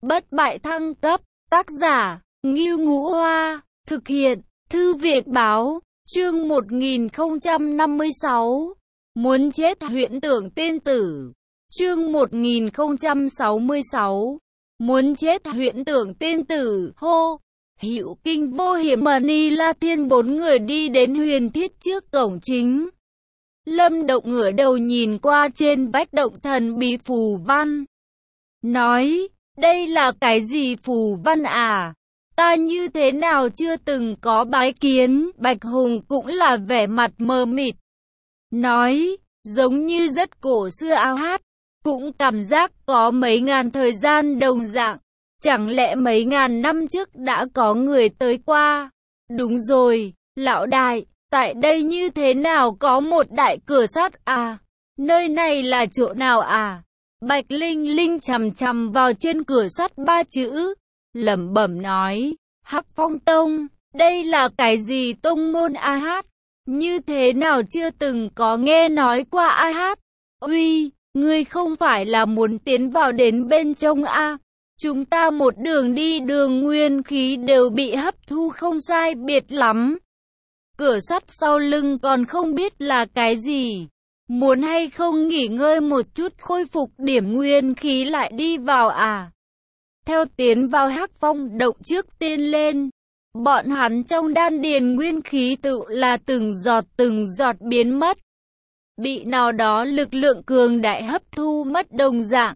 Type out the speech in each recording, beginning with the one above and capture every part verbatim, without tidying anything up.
Bất bại thăng cấp, tác giả, Ngưu Ngũ Hoa, thực hiện, Thư viện báo, chương một nghìn không trăm năm mươi sáu, muốn chết huyễn tưởng tiên tử, chương một nghìn không trăm sáu mươi sáu, muốn chết huyễn tưởng tiên tử, hô, Hữu Kinh Vô Hiểm Mani La Thiên bốn người đi đến huyền thiết trước cổng chính. Lâm Động ngửa đầu nhìn qua trên vách động thần bí phù văn, nói, đây là cái gì phù văn à? Ta như thế nào chưa từng có bái kiến. Bạch Hùng cũng là vẻ mặt mờ mịt, nói, giống như rất cổ xưa ao hát, cũng cảm giác có mấy ngàn thời gian đồng dạng. Chẳng lẽ mấy ngàn năm trước đã có người tới qua? Đúng rồi, lão đại, tại đây như thế nào có một đại cửa sắt à? Nơi này là chỗ nào à? Bạch Linh Linh chằm chằm vào trên cửa sắt ba chữ, lẩm bẩm nói, Hắc Phong Tông, đây là cái gì tông môn a hát? Như thế nào chưa từng có nghe nói qua a hát? Uy, ngươi không phải là muốn tiến vào đến bên trong a? Chúng ta một đường đi đường nguyên khí đều bị hấp thu không sai biệt lắm. Cửa sắt sau lưng còn không biết là cái gì. Muốn hay không nghỉ ngơi một chút khôi phục điểm nguyên khí lại đi vào à? Theo tiến vào Hắc Phong động trước tiên lên, bọn hắn trong đan điền nguyên khí tự là từng giọt từng giọt biến mất. Bị nào đó lực lượng cường đại hấp thu mất đồng dạng.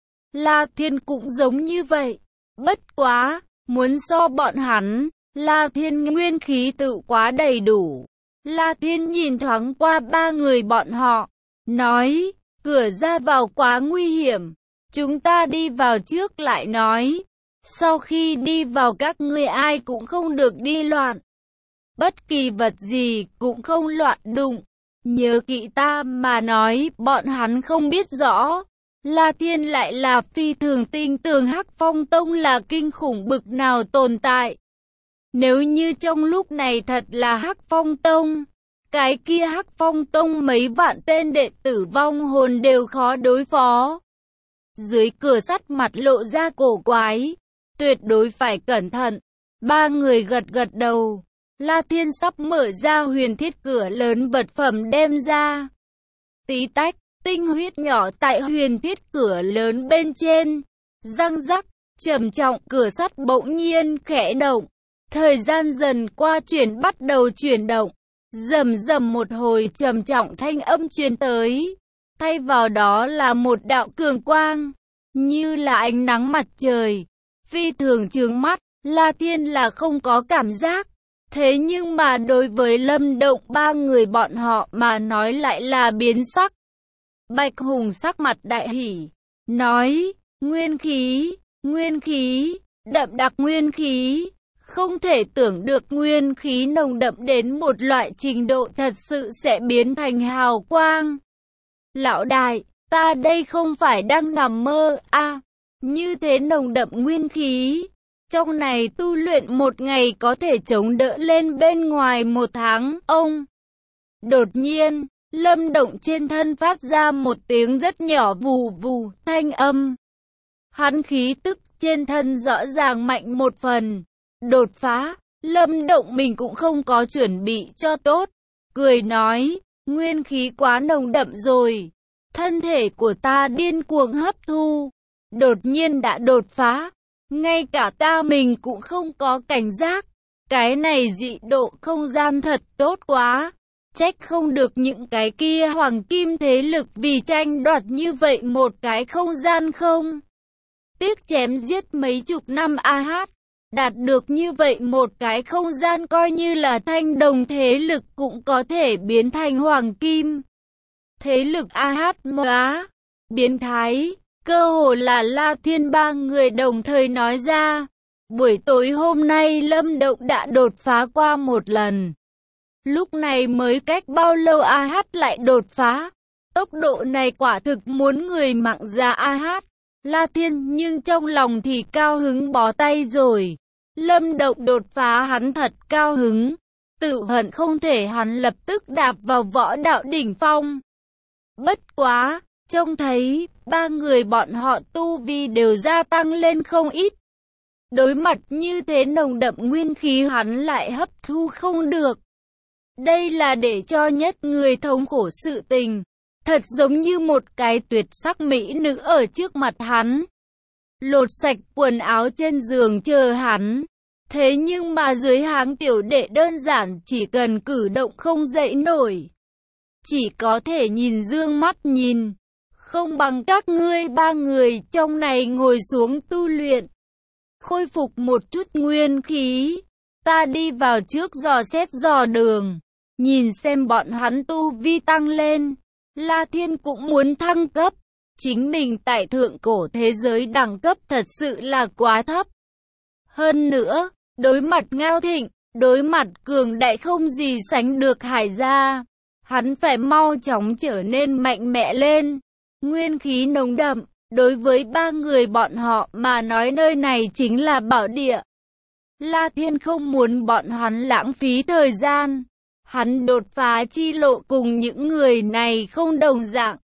La Thiên cũng giống như vậy. Bất quá, muốn so bọn hắn, La Thiên nguyên khí tự quá đầy đủ. La Thiên nhìn thoáng qua ba người bọn họ, nói, cửa ra vào quá nguy hiểm, chúng ta đi vào trước lại nói. Sau khi đi vào các ngươi ai cũng không được đi loạn. Bất kỳ vật gì cũng không loạn đụng. Nhớ kỹ ta mà nói, bọn hắn không biết rõ. La Thiên lại là phi thường tin tưởng Hắc Phong Tông là kinh khủng bực nào tồn tại. Nếu như trong lúc này thật là Hắc Phong Tông, cái kia Hắc Phong Tông mấy vạn tên đệ tử vong hồn đều khó đối phó. Dưới cửa sắt mặt lộ ra cổ quái, tuyệt đối phải cẩn thận. Ba người gật gật đầu. La Thiên sắp mở ra huyền thiết cửa lớn vật phẩm đem ra. Tí tách, tinh huyết nhỏ tại huyền thiết cửa lớn bên trên. Răng rắc, trầm trọng cửa sắt bỗng nhiên khẽ động. Thời gian dần qua chuyển bắt đầu chuyển động. Rầm rầm một hồi trầm trọng thanh âm truyền tới. Thay vào đó là một đạo cường quang, như là ánh nắng mặt trời. Phi thường chướng mắt, La Thiên là không có cảm giác. Thế nhưng mà đối với Lâm Động ba người bọn họ mà nói lại là biến sắc. Bạch Hùng sắc mặt đại hỉ, nói, nguyên khí, nguyên khí, đậm đặc nguyên khí. Không thể tưởng được nguyên khí nồng đậm đến một loại trình độ thật sự sẽ biến thành hào quang. Lão đại, ta đây không phải đang nằm mơ à? Như thế nồng đậm nguyên khí, trong này tu luyện một ngày có thể chống đỡ lên bên ngoài một tháng, ông. Đột nhiên, Lâm Động trên thân phát ra một tiếng rất nhỏ vù vù, thanh âm. Hắn khí tức trên thân rõ ràng mạnh một phần. Đột phá, Lâm Động mình cũng không có chuẩn bị cho tốt. Cười nói, nguyên khí quá nồng đậm rồi. Thân thể của ta điên cuồng hấp thu. Đột nhiên đã đột phá. Ngay cả ta mình cũng không có cảnh giác. Cái này dị độ không gian thật tốt quá. Trách không được những cái kia hoàng kim thế lực vì tranh đoạt như vậy một cái không gian không. Tiếc chém giết mấy chục năm a hát. Đạt được như vậy một cái không gian coi như là thanh đồng thế lực cũng có thể biến thành hoàng kim. Thế lực a hát móa, biến thái, cơ hồ là La Thiên ba người đồng thời nói ra. Buổi tối hôm nay Lâm Động đã đột phá qua một lần. Lúc này mới cách bao lâu a hát lại đột phá. Tốc độ này quả thực muốn người mạng già a hát. La Thiên nhưng trong lòng thì cao hứng bó tay rồi. Lâm Động đột phá hắn thật cao hứng. Tự hận không thể hắn lập tức đạp vào võ đạo đỉnh phong. Bất quá, Trông thấy, ba người bọn họ tu vi đều gia tăng lên không ít. Đối mặt như thế nồng đậm nguyên khí hắn lại hấp thu không được. Đây là để cho nhất người thống khổ sự tình. Thật giống như một cái tuyệt sắc mỹ nữ ở trước mặt hắn. Lột sạch quần áo trên giường chờ hắn. Thế nhưng mà dưới háng tiểu đệ đơn giản chỉ cần cử động không dậy nổi. Chỉ có thể nhìn dương mắt nhìn. Không bằng các ngươi ba người trong này ngồi xuống tu luyện. Khôi phục một chút nguyên khí. Ta đi vào trước dò xét dò đường. Nhìn xem bọn hắn tu vi tăng lên. La Thiên cũng muốn thăng cấp. Chính mình tại thượng cổ thế giới đẳng cấp thật sự là quá thấp. Hơn nữa, đối mặt Ngao Thịnh, đối mặt cường đại không gì sánh được Hải gia. Hắn phải mau chóng trở nên mạnh mẽ lên. Nguyên khí nồng đậm, đối với ba người bọn họ mà nói nơi này chính là bảo địa. La Thiên không muốn bọn hắn lãng phí thời gian. Hắn đột phá chi lộ cùng những người này không đồng dạng.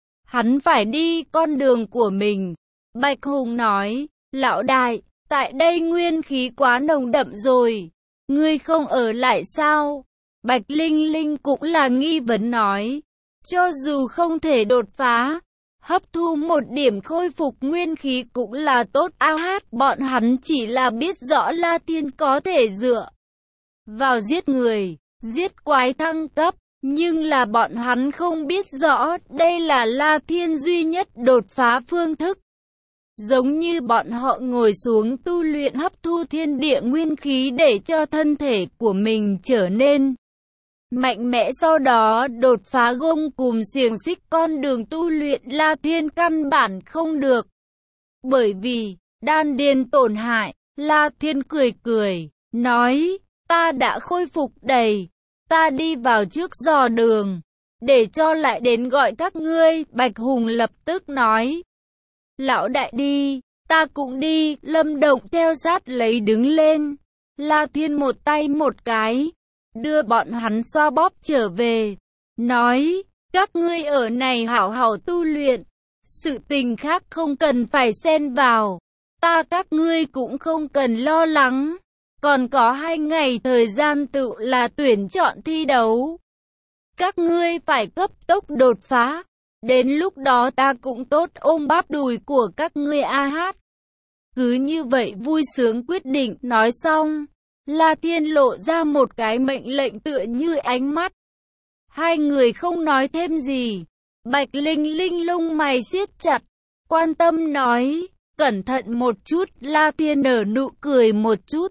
Hắn phải đi con đường của mình. Bạch Hùng nói, lão đại, tại đây nguyên khí quá nồng đậm rồi. Ngươi không ở lại sao? Bạch Linh Linh cũng là nghi vấn nói. Cho dù không thể đột phá, hấp thu một điểm khôi phục nguyên khí cũng là tốt. A hát, bọn hắn chỉ là biết rõ La Thiên có thể dựa vào giết người, giết quái thăng cấp. Nhưng là bọn hắn không biết rõ đây là La Thiên duy nhất đột phá phương thức. Giống như bọn họ ngồi xuống tu luyện hấp thu thiên địa nguyên khí để cho thân thể của mình trở nên mạnh mẽ, sau đó đột phá gông cùm xiềng xích con đường tu luyện La Thiên căn bản không được. Bởi vì đan điền tổn hại, La Thiên cười cười, nói, ta đã khôi phục đầy. Ta đi vào trước dò đường, để cho lại đến gọi các ngươi. Bạch Hùng lập tức nói, lão đại đi, ta cũng đi. Lâm Động theo sát lấy đứng lên. La Thiên một tay một cái, đưa bọn hắn xoa bóp trở về, nói, các ngươi ở này hảo hảo tu luyện, sự tình khác không cần phải xen vào, ta các ngươi cũng không cần lo lắng. Còn có hai ngày thời gian tự là tuyển chọn thi đấu. Các ngươi phải cấp tốc đột phá. Đến lúc đó ta cũng tốt ôm bắp đùi của các ngươi. A hát. Cứ như vậy vui sướng quyết định. Nói xong, La Thiên lộ ra một cái mệnh lệnh tựa như ánh mắt. Hai người không nói thêm gì. Bạch Linh Linh lông mày siết chặt, quan tâm nói, cẩn thận một chút. La Thiên nở nụ cười một chút,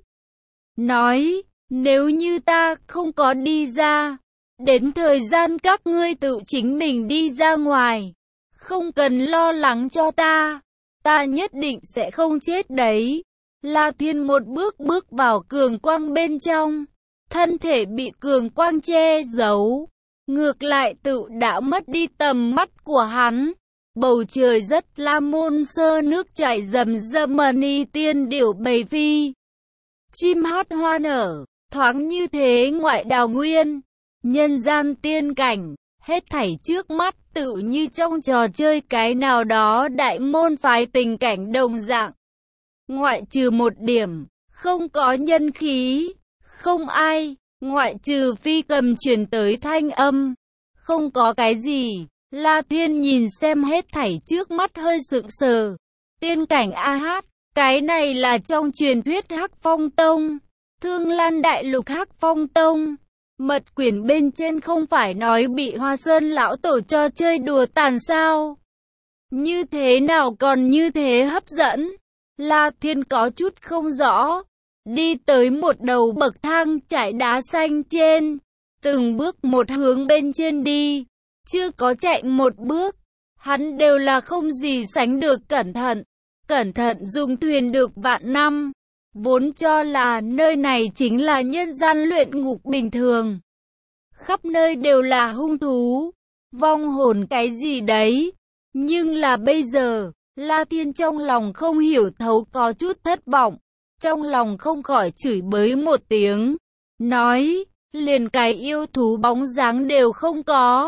nói, nếu như ta không có đi ra, đến thời gian các ngươi tự chính mình đi ra ngoài, không cần lo lắng cho ta, ta nhất định sẽ không chết đấy. La Thiên một bước bước vào cường quang bên trong, thân thể bị cường quang che giấu, ngược lại tự đã mất đi tầm mắt của hắn. Bầu trời rất la môn sơ, nước chảy rầm rầm, mani tiên điểu bầy phi, chim hót hoa nở, thoáng như thế ngoại đào nguyên, nhân gian tiên cảnh, hết thảy trước mắt tự như trong trò chơi cái nào đó đại môn phái tình cảnh đồng dạng. Ngoại trừ một điểm, không có nhân khí, không ai, ngoại trừ phi cầm truyền tới thanh âm, không có cái gì. La Thiên nhìn xem hết thảy trước mắt hơi sững sờ. Tiên cảnh A hát, cái này là trong truyền thuyết Hắc Phong Tông, Thương Lan Đại Lục Hắc Phong Tông. Mật quyển bên trên không phải nói bị Hoa Sơn lão tổ cho chơi đùa tàn sao? Như thế nào còn như thế hấp dẫn? La Thiên có chút không rõ. Đi tới một đầu bậc thang trải đá xanh trên, từng bước một hướng bên trên đi. Chưa có chạy một bước, hắn đều là không gì sánh được cẩn thận. Cẩn thận dùng thuyền được vạn năm, vốn cho là nơi này chính là nhân gian luyện ngục bình thường. Khắp nơi đều là hung thú, vong hồn cái gì đấy. Nhưng là bây giờ, La Thiên trong lòng không hiểu thấu, có chút thất vọng. Trong lòng không khỏi chửi bới một tiếng, nói, liền cái yêu thú bóng dáng đều không có.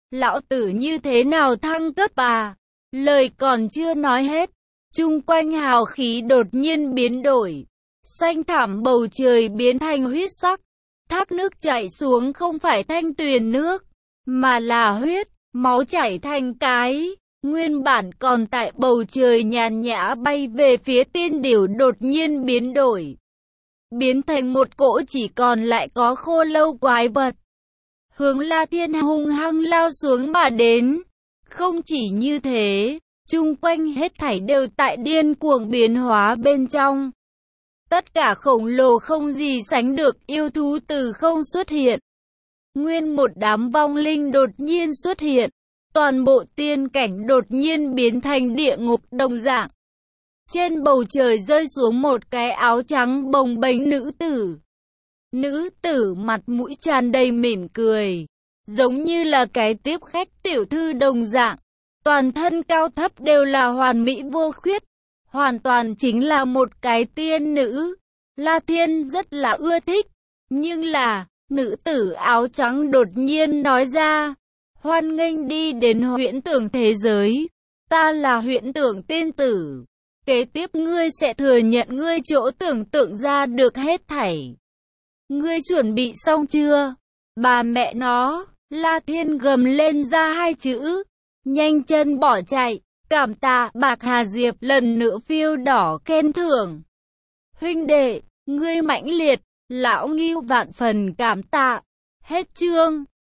Lão tử như thế nào thăng cấp à? Lời còn chưa nói hết, chung quanh hào khí đột nhiên biến đổi. Xanh thẳm bầu trời biến thành huyết sắc. Thác nước chảy xuống không phải thanh tuyền nước, mà là huyết, máu chảy thành cái. Nguyên bản còn tại bầu trời nhàn nhã bay về phía tiên điểu đột nhiên biến đổi. Biến thành một cỗ chỉ còn lại có khô lâu quái vật. Hướng La Thiên hung hăng lao xuống mà đến. Không chỉ như thế, chung quanh hết thảy đều tại điên cuồng biến hóa bên trong. Tất cả khổng lồ không gì sánh được yêu thú từ không xuất hiện. Nguyên một đám vong linh đột nhiên xuất hiện. Toàn bộ tiên cảnh đột nhiên biến thành địa ngục đồng dạng. Trên bầu trời rơi xuống một cái áo trắng bồng bềnh nữ tử. Nữ tử mặt mũi tràn đầy mỉm cười, giống như là cái tiếp khách tiểu thư đồng dạng. Toàn thân cao thấp đều là hoàn mỹ vô khuyết, hoàn toàn chính là một cái tiên nữ. La Thiên rất là ưa thích, nhưng là, nữ tử áo trắng đột nhiên nói ra, hoan nghênh đi đến huyễn tưởng thế giới, ta là huyễn tưởng tiên tử. Kế tiếp ngươi sẽ thừa nhận ngươi chỗ tưởng tượng ra được hết thảy. Ngươi chuẩn bị xong chưa? Bà mẹ nó, La Thiên gầm lên ra hai chữ, nhanh chân bỏ chạy. Cảm tạ Bạc Hà Diệp lần nữa phiêu đỏ khen thưởng. Huynh đệ, ngươi mãnh liệt, lão Ngưu vạn phần cảm tạ. Hết chương.